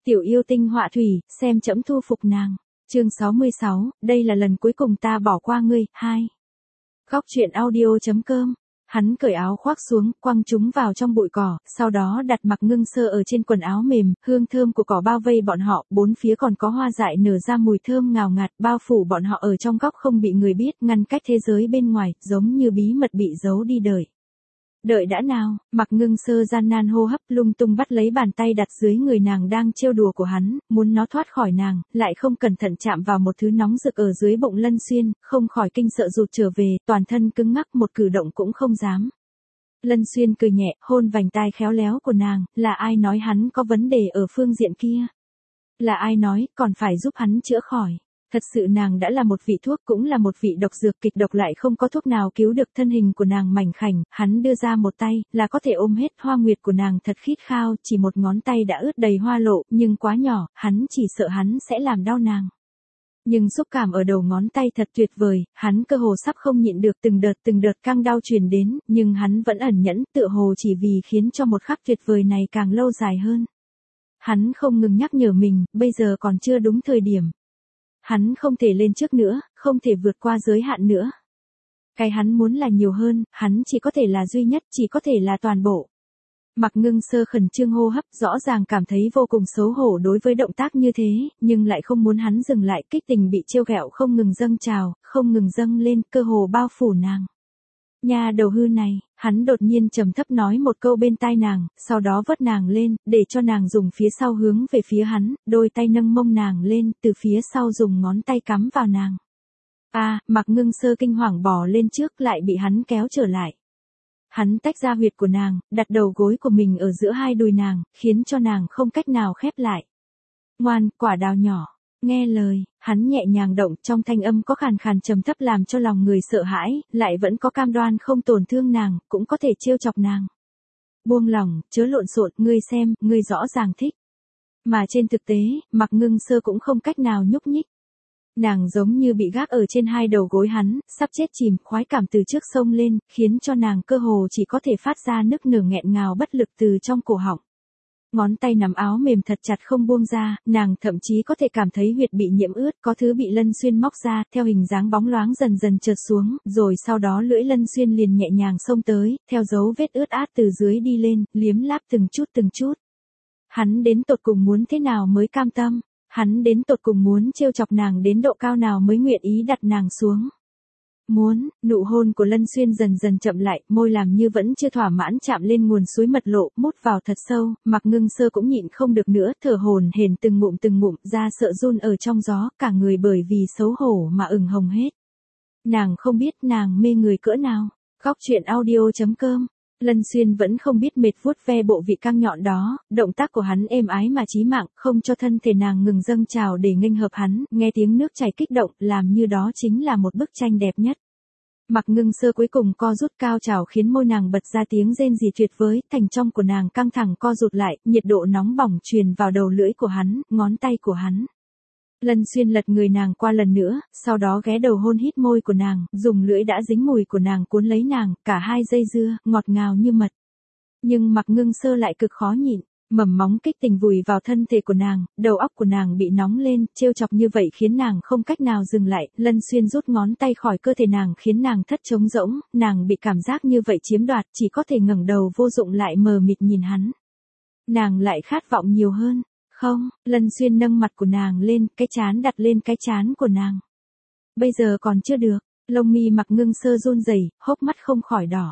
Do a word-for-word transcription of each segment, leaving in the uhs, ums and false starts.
Tiểu yêu tinh họa thủy, xem trẫm thu phục nàng. Chương sáu mươi sáu, đây là lần cuối cùng ta bỏ qua ngươi. Hai. Góc truyện audio chấm com. Hắn cởi áo khoác xuống, quăng chúng vào trong bụi cỏ, sau đó đặt Mạc Ngưng Sơ ở trên quần áo mềm, hương thơm của cỏ bao vây bọn họ, bốn phía còn có hoa dại nở ra mùi thơm ngào ngạt, bao phủ bọn họ ở trong góc không bị người biết, ngăn cách thế giới bên ngoài, giống như bí mật bị giấu đi đời. Đợi đã nào, Mạc Ngưng Sơ gian nan hô hấp, lung tung bắt lấy bàn tay đặt dưới người nàng đang trêu đùa của hắn, muốn nó thoát khỏi nàng, lại không cẩn thận chạm vào một thứ nóng rực ở dưới bụng Lân Xuyên, không khỏi kinh sợ rụt trở về, toàn thân cứng ngắc, một cử động cũng không dám. Lân Xuyên cười nhẹ, hôn vành tai khéo léo của nàng, là ai nói hắn có vấn đề ở phương diện kia? Là ai nói, còn phải giúp hắn chữa khỏi? Thật sự nàng đã là một vị thuốc, cũng là một vị độc dược, kịch độc lại không có thuốc nào cứu được thân hình của nàng mảnh khảnh, hắn đưa ra một tay, là có thể ôm hết. Hoa nguyệt của nàng thật khít khao, chỉ một ngón tay đã ướt đầy hoa lộ, nhưng quá nhỏ, hắn chỉ sợ hắn sẽ làm đau nàng. Nhưng xúc cảm ở đầu ngón tay thật tuyệt vời, hắn cơ hồ sắp không nhịn được, từng đợt từng đợt căng đau truyền đến, nhưng hắn vẫn ẩn nhẫn, tựa hồ chỉ vì khiến cho một khắc tuyệt vời này càng lâu dài hơn. Hắn không ngừng nhắc nhở mình, bây giờ còn chưa đúng thời điểm. Hắn không thể lên trước nữa, không thể vượt qua giới hạn nữa. Cái hắn muốn là nhiều hơn, hắn chỉ có thể là duy nhất, chỉ có thể là toàn bộ. Mạc Ngưng Sơ khẩn trương hô hấp, rõ ràng cảm thấy vô cùng xấu hổ đối với động tác như thế, nhưng lại không muốn hắn dừng lại, kích tình bị trêu ghẹo không ngừng dâng trào, không ngừng dâng lên, cơ hồ bao phủ nàng. Nha đầu hư này, hắn đột nhiên trầm thấp nói một câu bên tai nàng, sau đó vớt nàng lên, để cho nàng dùng phía sau hướng về phía hắn, đôi tay nâng mông nàng lên, từ phía sau dùng ngón tay cắm vào nàng. A, à, Mạc Ngưng Sơ kinh hoàng bò lên trước, lại bị hắn kéo trở lại. Hắn tách ra huyệt của nàng, đặt đầu gối của mình ở giữa hai đùi nàng, khiến cho nàng không cách nào khép lại. Ngoan, quả đào nhỏ. Nghe lời, hắn nhẹ nhàng động, trong thanh âm có khàn khàn trầm thấp làm cho lòng người sợ hãi, lại vẫn có cam đoan không tổn thương nàng, cũng có thể trêu chọc nàng. Buông lòng, chớ lộn xộn, ngươi xem, ngươi rõ ràng thích. Mà trên thực tế, Mạc Ngưng Sơ cũng không cách nào nhúc nhích. Nàng giống như bị gác ở trên hai đầu gối hắn, sắp chết chìm, khoái cảm từ trước sông lên, khiến cho nàng cơ hồ chỉ có thể phát ra nức nở nghẹn ngào bất lực từ trong cổ họng. Ngón tay nắm áo mềm thật chặt không buông ra, nàng thậm chí có thể cảm thấy huyệt bị nhiễm ướt, có thứ bị Lân Xuyên móc ra, theo hình dáng bóng loáng dần dần trượt xuống, rồi sau đó lưỡi Lân Xuyên liền nhẹ nhàng xông tới, theo dấu vết ướt át từ dưới đi lên, liếm láp từng chút từng chút. Hắn đến tột cùng muốn thế nào mới cam tâm, hắn đến tột cùng muốn trêu chọc nàng đến độ cao nào mới nguyện ý đặt nàng xuống. Muốn, nụ hôn của Lân Xuyên dần dần chậm lại, môi làm như vẫn chưa thỏa mãn chạm lên nguồn suối mật lộ, mút vào thật sâu, Mạc Ngưng Sơ cũng nhịn không được nữa, thở hổn hển từng ngụm từng ngụm, da sợ run ở trong gió, cả người bởi vì xấu hổ mà ửng hồng hết. Nàng không biết nàng mê người cỡ nào. Góc truyện audio chấm com. Lân Xuyên vẫn không biết mệt vuốt ve bộ vị căng nhọn đó, động tác của hắn êm ái mà chí mạng, không cho thân thể nàng ngừng dâng trào để nghênh hợp hắn, nghe tiếng nước chảy kích động, làm như đó chính là một bức tranh đẹp nhất. Mạc Ngưng Sơ cuối cùng co rút cao trào khiến môi nàng bật ra tiếng rên rỉ tuyệt vời, thành trong của nàng căng thẳng co rụt lại, nhiệt độ nóng bỏng truyền vào đầu lưỡi của hắn, ngón tay của hắn. Lân Xuyên lật người nàng qua lần nữa, sau đó ghé đầu hôn hít môi của nàng, dùng lưỡi đã dính mùi của nàng cuốn lấy nàng, cả hai dây dưa, ngọt ngào như mật. Nhưng Mạc Ngưng Sơ lại cực khó nhịn, mầm móng kích tình vùi vào thân thể của nàng, đầu óc của nàng bị nóng lên, trêu chọc như vậy khiến nàng không cách nào dừng lại, Lân Xuyên rút ngón tay khỏi cơ thể nàng khiến nàng thất trống rỗng, nàng bị cảm giác như vậy chiếm đoạt, chỉ có thể ngẩng đầu vô dụng lại mờ mịt nhìn hắn. Nàng lại khát vọng nhiều hơn. Không, Lân Xuyên nâng mặt của nàng lên, cái trán đặt lên cái trán của nàng. Bây giờ còn chưa được, lông mi Mạc Ngưng Sơ run rẩy, hốc mắt không khỏi đỏ.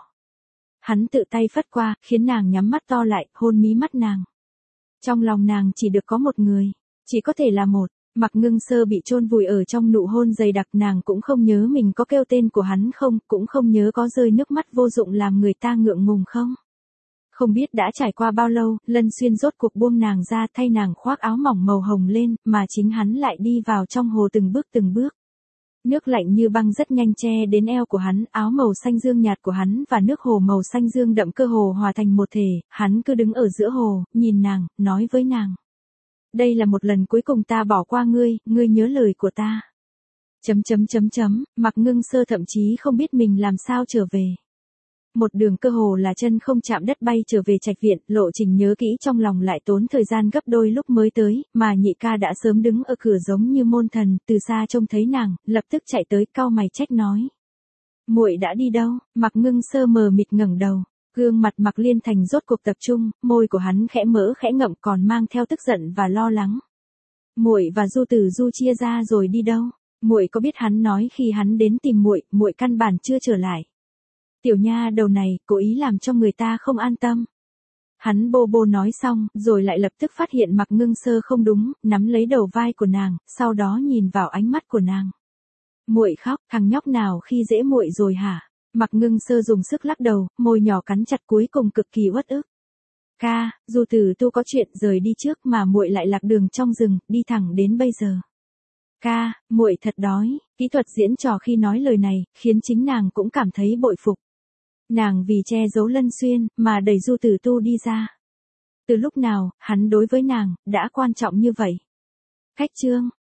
Hắn tự tay phất qua, khiến nàng nhắm mắt to lại, hôn mí mắt nàng. Trong lòng nàng chỉ được có một người, chỉ có thể là một. Mạc Ngưng Sơ bị chôn vùi ở trong nụ hôn dày đặc, nàng cũng không nhớ mình có kêu tên của hắn không, cũng không nhớ có rơi nước mắt vô dụng làm người ta ngượng ngùng không. Không biết đã trải qua bao lâu, Lân Xuyên rốt cuộc buông nàng ra, thay nàng khoác áo mỏng màu hồng lên, mà chính hắn lại đi vào trong hồ từng bước từng bước. Nước lạnh như băng rất nhanh che đến eo của hắn, áo màu xanh dương nhạt của hắn và nước hồ màu xanh dương đậm cơ hồ hòa thành một thể, hắn cứ đứng ở giữa hồ, nhìn nàng, nói với nàng. Đây là một lần cuối cùng ta bỏ qua ngươi, ngươi nhớ lời của ta. Chấm chấm chấm chấm, Mạc Ngưng Sơ thậm chí không biết mình làm sao trở về. Một đường cơ hồ là chân không chạm đất bay trở về trạch viện, lộ trình nhớ kỹ trong lòng lại tốn thời gian gấp đôi lúc mới tới, mà nhị ca đã sớm đứng ở cửa giống như môn thần, từ xa trông thấy nàng, lập tức chạy tới cau mày trách nói. Muội đã đi đâu? Mạc Ngưng Sơ mờ mịt ngẩng đầu, gương mặt Mạc Liên Thành rốt cuộc tập trung, môi của hắn khẽ mở khẽ ngậm còn mang theo tức giận và lo lắng. Muội và Du Tử Du chia ra rồi đi đâu? Muội có biết hắn nói khi hắn đến tìm muội, muội căn bản chưa trở lại. Tiểu nha đầu này, cố ý làm cho người ta không an tâm. Hắn bô bô nói xong, rồi lại lập tức phát hiện Mạc Ngưng Sơ không đúng, nắm lấy đầu vai của nàng, sau đó nhìn vào ánh mắt của nàng. Muội khóc, thằng nhóc nào khi dễ muội rồi hả? Mạc Ngưng Sơ dùng sức lắc đầu, môi nhỏ cắn chặt cuối cùng cực kỳ uất ức. Ca, dù Tử Tu có chuyện rời đi trước mà muội lại lạc đường trong rừng, đi thẳng đến bây giờ. Ca, muội thật đói. Kỹ thuật diễn trò khi nói lời này, khiến chính nàng cũng cảm thấy bội phục. Nàng vì che giấu Lân Xuyên, mà đẩy Du Tử Tu đi ra. Từ lúc nào, hắn đối với nàng, đã quan trọng như vậy? Khách chương,